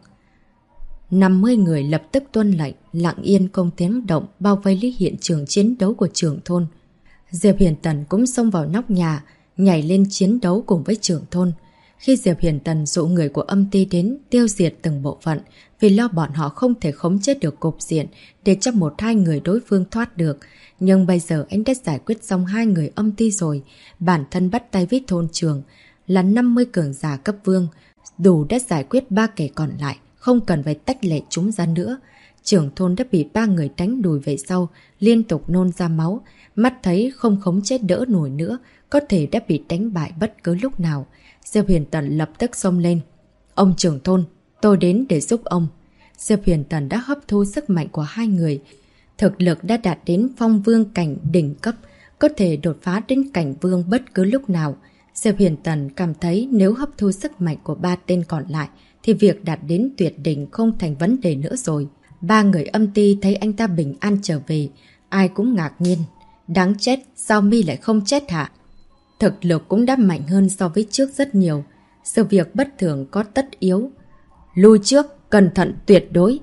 50 người lập tức tuân lệnh, lặng yên không tiếng động bao vây lấy hiện trường chiến đấu của trưởng thôn. Diệp Huyền Tần cũng xông vào nóc nhà, nhảy lên chiến đấu cùng với trưởng thôn. Khi Diệp Huyền Tần dụ người của âm ty đến tiêu diệt từng bộ phận, vì lo bọn họ không thể khống chế được cục diện để cho một hai người đối phương thoát được. Nhưng bây giờ anh đã giải quyết xong hai người âm ty rồi, bản thân bắt tay với thôn trường là 50 cường giả cấp vương, đủ đã giải quyết 3 kẻ còn lại, không cần phải tách lệ chúng ra nữa. Trưởng thôn đã bị 3 người đánh đùi về sau, liên tục nôn ra máu, mắt thấy không khống chế đỡ nổi nữa, có thể đã bị đánh bại bất cứ lúc nào. Diệp Huyền Tần lập tức xông lên. Ông trưởng thôn, tôi đến để giúp ông. Diệp Huyền Tần đã hấp thu sức mạnh của hai người. Thực lực đã đạt đến phong vương cảnh đỉnh cấp, có thể đột phá đến cảnh vương bất cứ lúc nào. Diệp Huyền Tần cảm thấy nếu hấp thu sức mạnh của 3 tên còn lại, thì việc đạt đến tuyệt đỉnh không thành vấn đề nữa rồi. 3 người âm ty thấy anh ta bình an trở về, ai cũng ngạc nhiên. Đáng chết, sao mi lại không chết hả? Thực lực cũng đã mạnh hơn so với trước rất nhiều. Sự việc bất thường có tất yếu. Lui trước, cẩn thận tuyệt đối.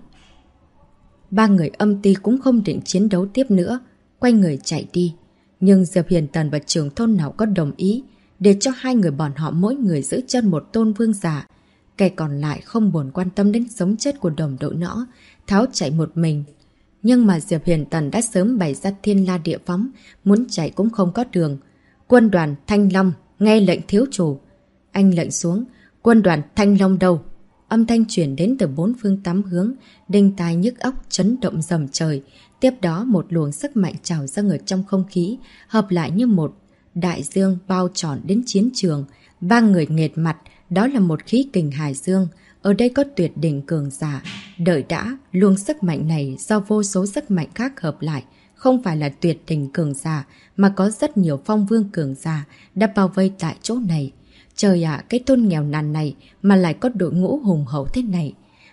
3 người âm ty cũng không định chiến đấu tiếp nữa, quay người chạy đi. Nhưng Diệp Huyền Tần và trưởng thôn nào có đồng ý để cho hai người bọn họ mỗi người giữ chân một tôn vương giả. Kẻ còn lại không buồn quan tâm đến sống chết của đồng đội nữa, tháo chạy một mình. Nhưng mà Diệp Huyền Tần đã sớm bày ra thiên la địa võng, muốn chạy cũng không có đường. Quân đoàn Thanh Long, nghe lệnh thiếu chủ. Anh lệnh xuống, quân đoàn Thanh Long đâu? Âm thanh chuyển đến từ 4 phương 8 hướng, đinh tai nhức óc chấn động rầm trời. Tiếp đó một luồng sức mạnh trào ra ở trong không khí, hợp lại như một đại dương bao tròn đến chiến trường. 3 người nghệt mặt, đó là một khí kình hải dương. Ở đây có tuyệt đỉnh cường giả. Đợi đã, luồng sức mạnh này do vô số sức mạnh khác hợp lại. Không phải là tuyệt đỉnh cường giả, mà có rất nhiều phong vương cường giả đã bao vây tại chỗ này. Trời ạ, cái thôn nghèo nàn này mà lại có đội ngũ hùng hậu thế này.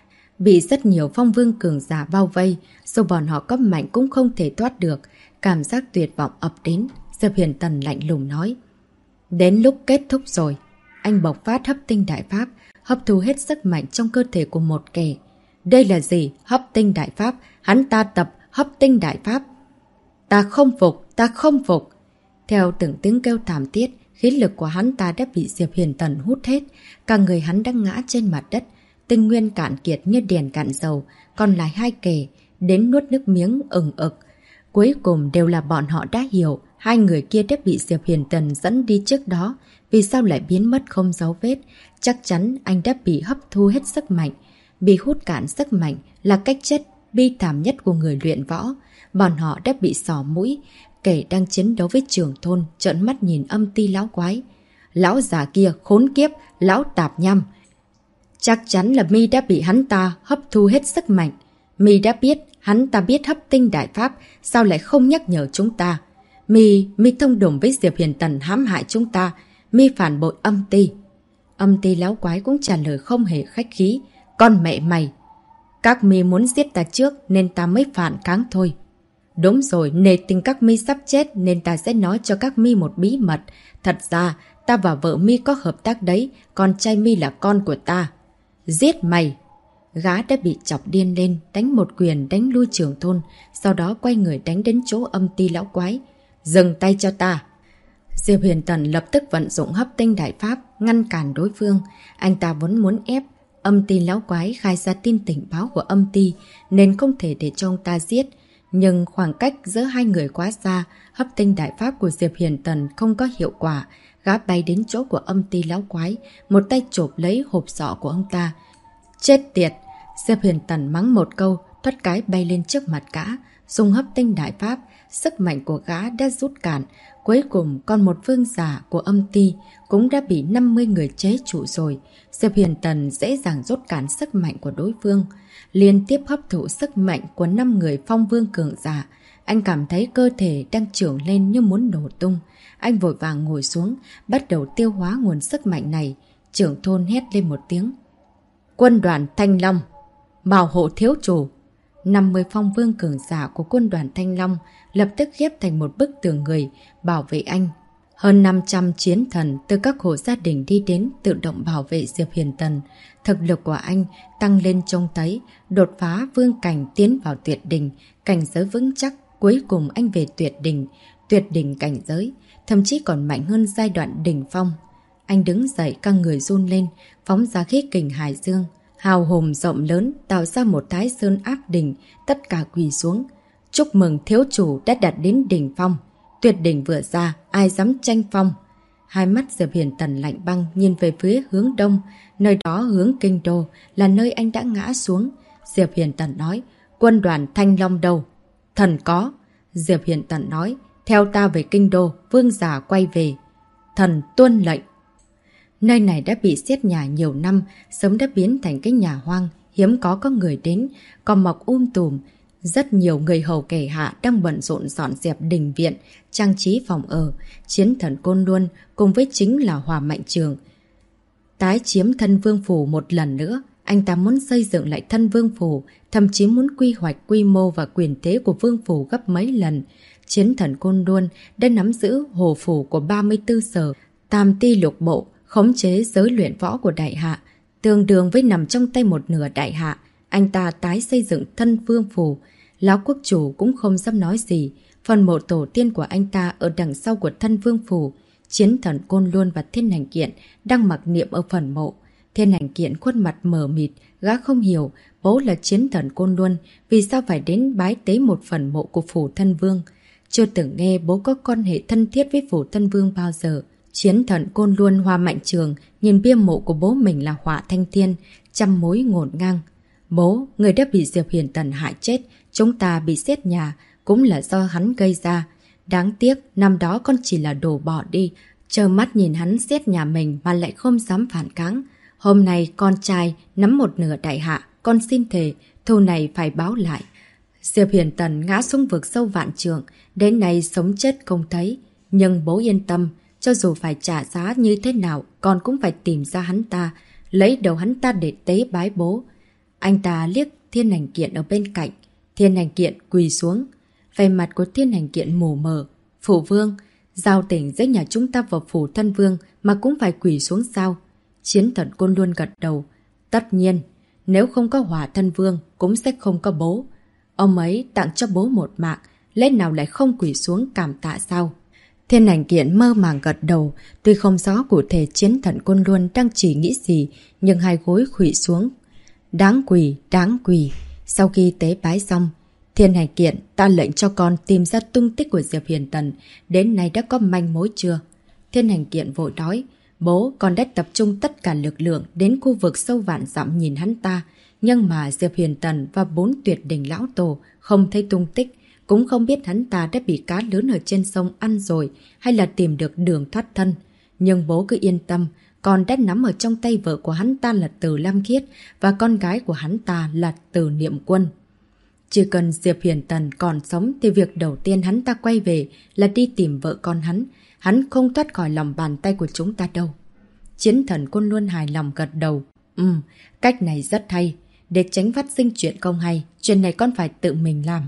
Bị rất nhiều phong vương cường giả bao vây, dù bọn họ có mạnh cũng không thể thoát được. Cảm giác tuyệt vọng ập đến, Diệp Huyền Tần lạnh lùng nói. Đến lúc kết thúc rồi. Anh bộc phát hấp tinh đại pháp, hấp thu hết sức mạnh trong cơ thể của một kẻ. Đây là gì? Hấp tinh đại pháp. Hắn ta tập hấp tinh đại pháp. Ta không phục, ta không phục. Theo từng tiếng kêu thảm thiết, khí lực của hắn ta đã bị Diệp Huyền Tần hút hết. Cả người hắn đang ngã trên mặt đất, tinh nguyên cạn kiệt như đèn cạn dầu. Còn lại 2 kẻ, đến nuốt nước miếng ừng ực. Cuối cùng đều là bọn họ đã hiểu 2 người kia đã bị Diệp Huyền Tần dẫn đi trước đó. Vì sao lại biến mất không dấu vết? Chắc chắn anh đã bị hấp thu hết sức mạnh. Bị hút cạn sức mạnh là cách chết bi thảm nhất của người luyện võ. Bọn họ đã bị xỏ mũi. Kẻ đang chiến đấu với trưởng thôn trợn mắt nhìn âm ty lão quái. Lão già kia khốn kiếp, lão tạp nhăm. Chắc chắn là mi đã bị hắn ta hấp thu hết sức mạnh. Mi đã biết Hắn ta biết hấp tinh đại pháp, sao lại không nhắc nhở chúng ta? Mi thông đồng với Diệp Hiền Tần hãm hại chúng ta. Mi phản bội Âm Ti. Âm Ti lão quái cũng trả lời không hề khách khí. Con mẹ mày! Các mi muốn giết ta trước nên ta mới phản kháng thôi. Đúng rồi, nề tình các mi sắp chết nên ta sẽ nói cho các mi một bí mật. Thật ra, ta và vợ mi có hợp tác đấy, con trai mi là con của ta. Giết mày! Gã đã bị chọc điên lên, đánh một quyền đánh lui trưởng thôn, sau đó quay người đánh đến chỗ Âm Ti lão quái. Dừng tay cho ta! Diệp Huyền Tần lập tức vận dụng hấp tinh đại pháp, ngăn cản đối phương. Anh ta vốn muốn ép Âm Ti lão quái khai ra tin tình báo của Âm Ti, nên không thể để cho ông ta giết. Nhưng khoảng cách giữa hai người quá xa, hấp tinh đại pháp của Diệp Hiền Tần không có hiệu quả. Gã bay đến chỗ của Âm Ti lão quái, một tay chộp lấy hộp sọ của ông ta. Chết tiệt! Diệp Hiền Tần mắng một câu, thoát cái bay lên trước mặt gã, dùng hấp tinh đại pháp. Sức mạnh của gã đã rút cạn. Cuối cùng còn một vương giả của Âm Ti cũng đã bị 50 người chế trụ rồi. Diệp Hiền Tần dễ dàng rút cạn sức mạnh của đối phương. Liên tiếp hấp thụ sức mạnh của 5 người phong vương cường giả. Anh cảm thấy cơ thể đang trưởng lên như muốn nổ tung. Anh vội vàng ngồi xuống, bắt đầu tiêu hóa nguồn sức mạnh này. Trưởng thôn hét lên một tiếng. Quân đoàn Thanh Long, bảo hộ thiếu chủ. 50 phong vương cường giả của quân đoàn Thanh Long lập tức ghép thành một bức tường người, bảo vệ anh. Hơn 500 chiến thần từ các hộ gia đình đi đến tự động bảo vệ Diệp Hiền Tần. Thực lực của anh tăng lên trông thấy, đột phá vương cảnh tiến vào tuyệt đỉnh, cảnh giới vững chắc, cuối cùng anh về tuyệt đỉnh cảnh giới, thậm chí còn mạnh hơn giai đoạn đỉnh phong. Anh đứng dậy căng người run lên, phóng ra khí kình hải dương. Hào hùng rộng lớn tạo ra một Thái Sơn áp đỉnh, tất cả quỳ xuống. Chúc mừng thiếu chủ đã đạt đến đỉnh phong. Tuyệt đỉnh vừa ra, ai dám tranh phong. Hai mắt Diệp Hiền Tần lạnh băng nhìn về phía hướng đông, nơi đó hướng kinh đô là nơi anh đã ngã xuống. Diệp Hiền Tần nói, quân đoàn Thanh Long đâu? Thần có. Diệp Hiền Tần nói, theo ta về kinh đô, vương giả quay về. Thần tuân lệnh. Nơi này đã bị xiết nhà nhiều năm, sớm đã biến thành cái nhà hoang, hiếm có người đến, còn mọc tùm. Rất nhiều người hầu kẻ hạ đang bận rộn dọn dẹp đình viện, trang trí phòng ở. Chiến thần Côn Luân cùng với chính là Hỏa Mạnh Trường tái chiếm Thân Vương Phủ một lần nữa. Anh ta muốn xây dựng lại Thân Vương Phủ, thậm chí muốn quy hoạch quy mô và quyền thế của Vương Phủ gấp mấy lần. Chiến thần Côn Luân đã nắm giữ hồ phủ của 34 sở, tam ti lục bộ, khống chế giới luyện võ của đại hạ, tương đương với nằm trong tay một nửa đại hạ. Anh ta tái xây dựng Thân Vương Phủ, lão quốc chủ cũng không dám nói gì. Phần mộ tổ tiên của anh ta ở đằng sau của Thân Vương Phủ. Chiến thần Côn Luân và Thiên Hành Kiện đang mặc niệm ở phần mộ. Thiên Hành Kiện khuôn mặt mờ mịt, gã không hiểu bố là chiến thần Côn Luân vì sao phải đến bái tế một phần mộ của Phủ Thân Vương. Chưa từng nghe bố có quan hệ thân thiết với Phủ Thân Vương bao giờ. Chiến thần Côn Luân Hoa Mạnh Trường nhìn bia mộ của bố mình là Hỏa Thanh Thiên, trăm mối ngổn ngang. Bố, người đã bị Diệp Hiền Tần hại chết, chúng ta bị xiết nhà, cũng là do hắn gây ra. Đáng tiếc, năm đó con chỉ là đồ bỏ đi, trơ mắt nhìn hắn xiết nhà mình mà lại không dám phản kháng. Hôm nay con trai nắm một nửa đại hạ, con xin thề, thù này phải báo lại. Diệp Hiền Tần ngã xuống vực sâu vạn trượng, đến nay sống chết không thấy. Nhưng bố yên tâm, cho dù phải trả giá như thế nào, con cũng phải tìm ra hắn ta, lấy đầu hắn ta để tế bái bố. Anh ta liếc Thiên Hành Kiện ở bên cạnh. Thiên Hành Kiện quỳ xuống. Về mặt của Thiên Hành Kiện mù mờ. Phụ vương, giao tỉnh giữa nhà chúng ta vào Phủ Thân Vương mà cũng phải quỳ xuống sao? Chiến thần Côn Luân gật đầu. Tất nhiên, nếu không có Hỏa Thân Vương cũng sẽ không có bố. Ông ấy tặng cho bố một mạng, lẽ nào lại không quỳ xuống cảm tạ sao? Thiên Hành Kiện mơ màng gật đầu, tuy không rõ cụ thể chiến thần Côn Luân đang chỉ nghĩ gì, nhưng hai gối khuỵu xuống. Đáng quỳ, đáng quỳ. Sau khi tế bái xong, Thiên Hành Kiện, ta lệnh cho con tìm ra tung tích của Diệp Hiền Tần. Đến nay đã có manh mối chưa? Thiên Hành Kiện vội nói, bố, con đã tập trung tất cả lực lượng đến khu vực sâu vạn dặm nhìn hắn ta. Nhưng mà Diệp Hiền Tần và 4 tuyệt đỉnh lão tổ không thấy tung tích. Cũng không biết hắn ta đã bị cá lớn ở trên sông ăn rồi hay là tìm được đường thoát thân. Nhưng bố cứ yên tâm, con đã nắm ở trong tay vợ của hắn ta là Từ Lam Khiết và con gái của hắn ta là Từ Niệm Quân. Chỉ cần Diệp Huyền Tần còn sống thì việc đầu tiên hắn ta quay về là đi tìm vợ con hắn. Hắn không thoát khỏi lòng bàn tay của chúng ta đâu. Chiến thần Côn Luân hài lòng gật đầu. Cách này rất hay. Để tránh phát sinh chuyện không hay, chuyện này con phải tự mình làm.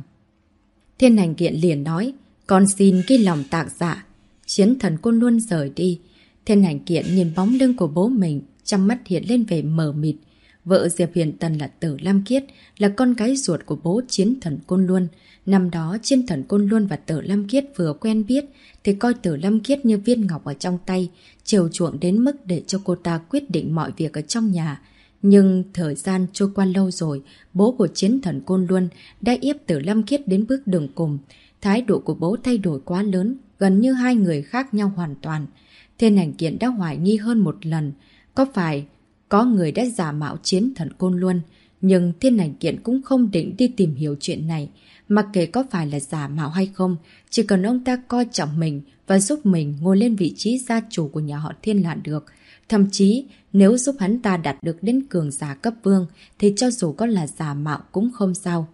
Thiên Hành Kiện liền nói, con xin cái lòng tạ dạ. Chiến thần Côn Luân rời đi. Thiên Hành Kiện nhìn bóng lưng của bố mình, trong mắt hiện lên vẻ mờ mịt. Vợ Diệp Huyền Tần là Tử Lam Kiết, là con gái ruột của bố Chiến thần Côn Luân. Năm đó Chiến thần Côn Luân và Tử Lam Kiết vừa quen biết thì coi Tử Lam Kiết như viên ngọc ở trong tay, chiều chuộng đến mức để cho cô ta quyết định mọi việc ở trong nhà. Nhưng thời gian trôi qua lâu rồi, bố của Chiến thần Côn Luân đã ép Tử Lam Kiết đến bước đường cùng. Thái độ của bố thay đổi quá lớn, gần như hai người khác nhau hoàn toàn. Thiên Hành Kiện đã hoài nghi hơn một lần, có phải có người đã giả mạo Chiến thần Côn Luân, nhưng Thiên Hành Kiện cũng không định đi tìm hiểu chuyện này. Mặc kệ có phải là giả mạo hay không, chỉ cần ông ta coi trọng mình và giúp mình ngồi lên vị trí gia chủ của nhà họ Thiên là được. Thậm chí, nếu giúp hắn ta đạt được đến cường giả cấp vương, thì cho dù có là giả mạo cũng không sao.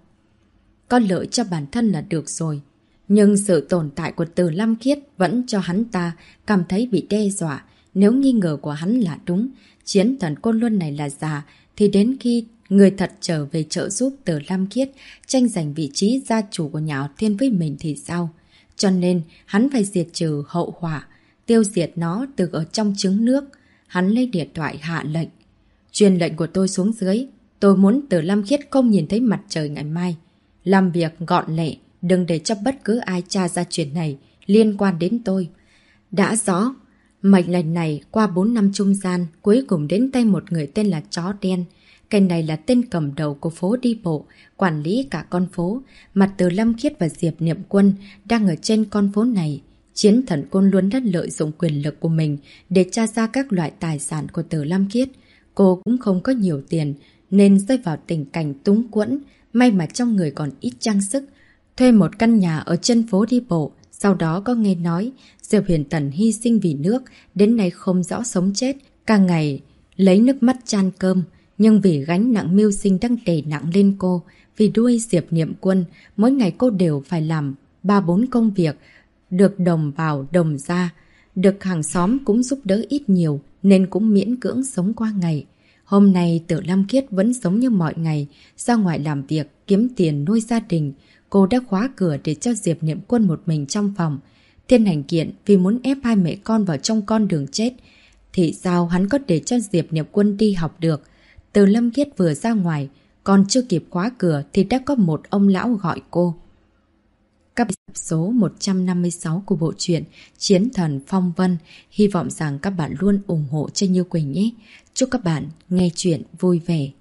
Có lợi cho bản thân là được rồi. Nhưng sự tồn tại của Tử Lam Kiết vẫn cho hắn ta cảm thấy bị đe dọa. Nếu nghi ngờ của hắn là đúng, Chiến thần Côn Luân này là giả, thì đến khi người thật trở về trợ giúp Tử Lam Kiết tranh giành vị trí gia chủ của nhà họ Thiên với mình thì sao? Cho nên hắn phải diệt trừ hậu họa, tiêu diệt nó từ ở trong trứng nước. Hắn lấy điện thoại hạ lệnh. Truyền lệnh của tôi xuống dưới. Tôi muốn Tử Lam Kiết không nhìn thấy mặt trời ngày mai. Làm việc gọn lẹ, đừng để cho bất cứ ai tra ra chuyện này liên quan đến tôi. Đã rõ. Mệnh lệnh này qua 4 năm trung gian cuối cùng đến tay một người tên là Chó Đen. Cái này là tên cầm đầu của phố đi bộ, quản lý cả con phố. Mặt Tử Lam Kiết và Diệp Niệm Quân đang ở trên con phố này. Chiến thần Côn Luân đã lợi dụng quyền lực của mình để tra ra các loại tài sản của Tử Lam Kiết. Cô cũng không có nhiều tiền nên rơi vào tình cảnh túng quẫn. May mà trong người còn ít trang sức, thuê một căn nhà ở trên phố đi bộ. Sau đó có nghe nói Diệp Huyền Tần hy sinh vì nước, đến nay không rõ sống chết, càng ngày lấy nước mắt chan cơm. Nhưng vì gánh nặng mưu sinh đang đè nặng lên cô, vì đuôi Diệp Niệm Quân, mỗi ngày cô đều phải làm 3-4 công việc, được đồng vào đồng ra, được hàng xóm cũng giúp đỡ ít nhiều nên cũng miễn cưỡng sống qua ngày. Hôm nay Tử Lam Kiết vẫn sống như mọi ngày, ra ngoài làm việc, kiếm tiền nuôi gia đình. Cô đã khóa cửa để cho Diệp Niệm Quân một mình trong phòng. Thiên Hành Kiện vì muốn ép hai mẹ con vào trong con đường chết, thì sao hắn có để cho Diệp Niệm Quân đi học được. Tử Lam Kiết vừa ra ngoài, còn chưa kịp khóa cửa thì đã có một ông lão gọi cô. Các bạn số 156 của bộ truyện Chiến thần Phong Vân. Hy vọng rằng các bạn luôn ủng hộ cho Như Quỳnh nhé. Chúc các bạn nghe chuyện vui vẻ.